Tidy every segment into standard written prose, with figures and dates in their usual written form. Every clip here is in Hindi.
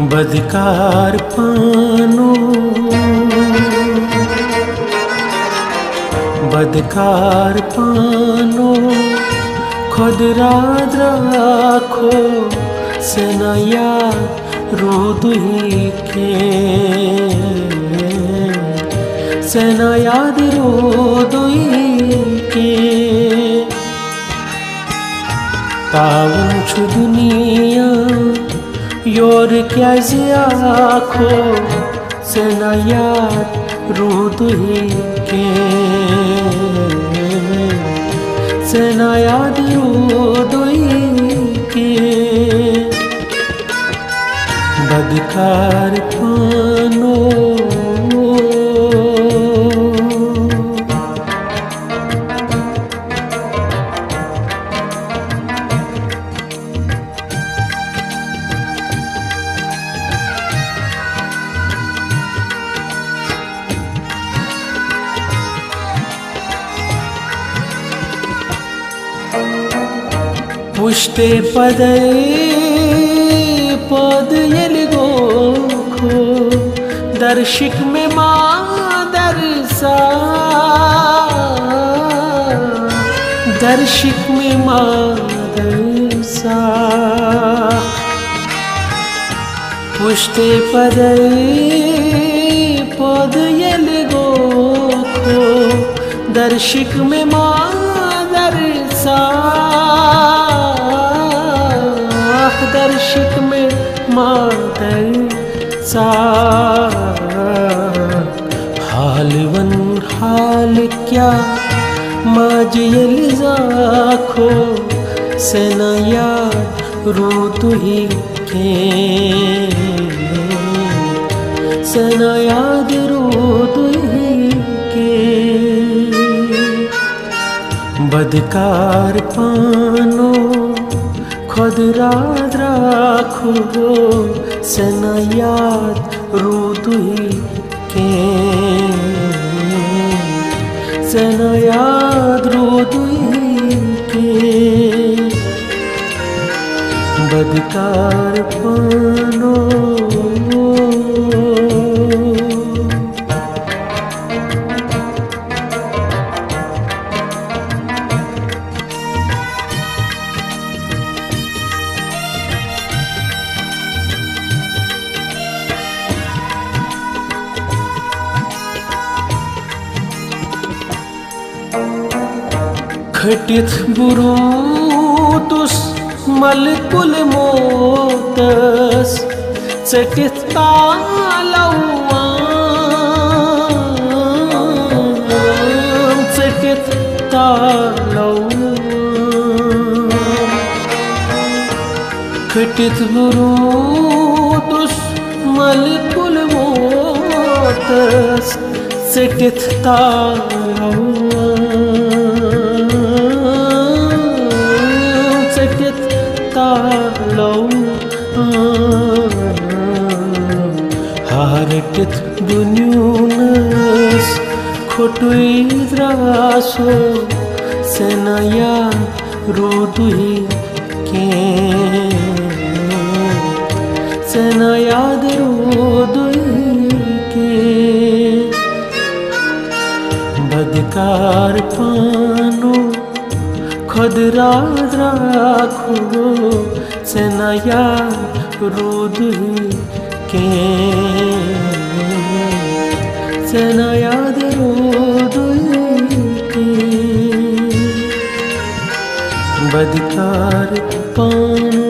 बदकार पानो बदकार पानो खुद रात राखो सनया रोदुही के सना याद रोदुही के तावन छु दुनिया योर क्या आखो सना याद रोदुही के सना याद रोदुही के बदकार पानो पुष्टे पदे पद यलगोखो दर्शिक में मादरसा दर्शिक में मादरसा पुष्टे पदे पद यलगोखो दर्शिक में मादरसा दर्शिक में मादरसा हाल वन हाल क्या माजियल जाखो सना याद रोदुही के सना याद रोदुही के बदकार पानो खुद रात राखो सना याद रोदुही के सना याद रोदुही के बदकार पानो खटित बुरूतुस मलकुल मोतस चटित तालवान चटित तालवान खटित बुरूतुस मलकुल मोतस चटित तालवान हारटित दुन्यूनस खोटुई द्रासो सना याद रोदुही के सना याद रोदुही के बदकार पानो खुद रात राखो सना याद रोदुही के सना याद रोदुही के बदकार पानो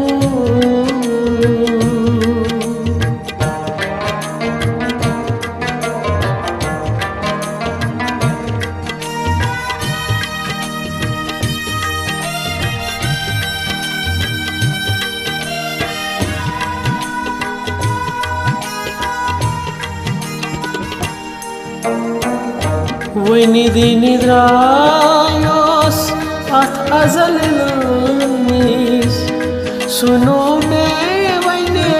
वनिधि निद्रायोस अथ अजल नामीस सुनो में वने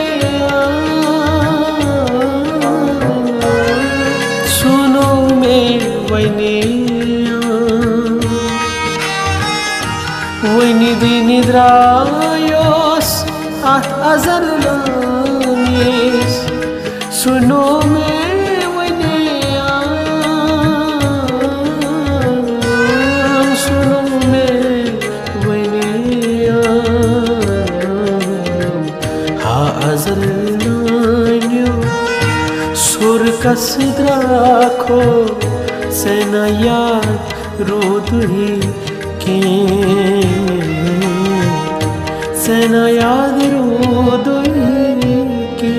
सुनो में वने वनिधि निद्रायोस अथ अजल नामीस सुनो मैं वने सुनो मैं वने हा अजल नान्यो सुर कसद्राखो सेना याद रोदुही के सेना याद रोदुही के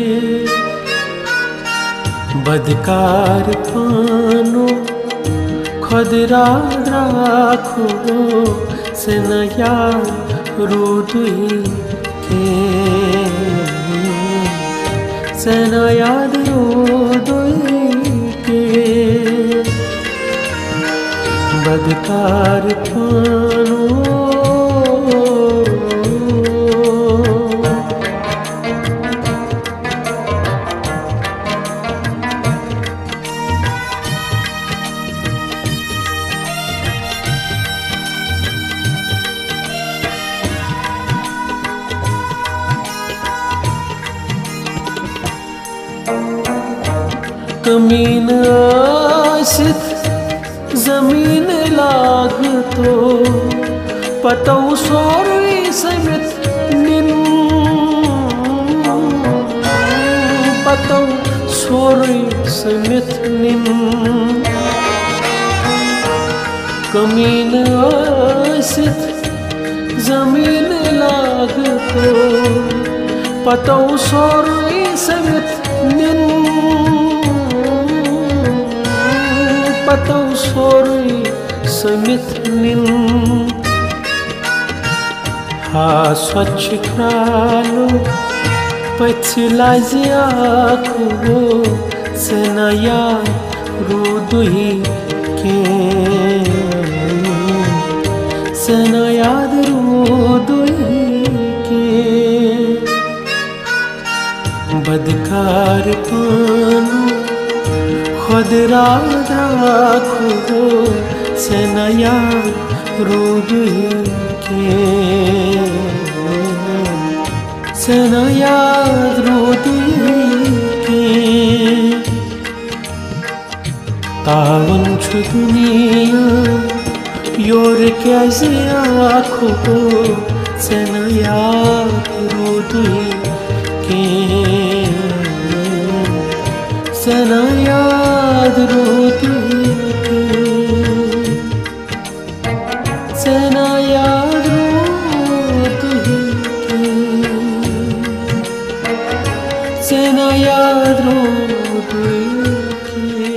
बदकार पानो खुदरा राखो सेना याद रोदुही के सेना याद रोदुही के बदकार पानो कमीन आसित जमीन लाग तो पतौ सोरई समित निन पतौ सोरई समित निन कमीन आसित जमीन लाग तो पतौ सोरई समित निन पतौ सोरई समित निन हा स्वच्छ क्रालो पछिलाजिया खो सेना याद रोदुही के सेना याद रोदुही के बदकार पानो खुदरा राखो सेना याद रोदुही के सेना याद रोदुही के तावन छु दुनिया योर कैसे आखो सेना याद रोदुही के सेना याद रोदुही के सेना याद रोदुही के सेना याद रोदुही के।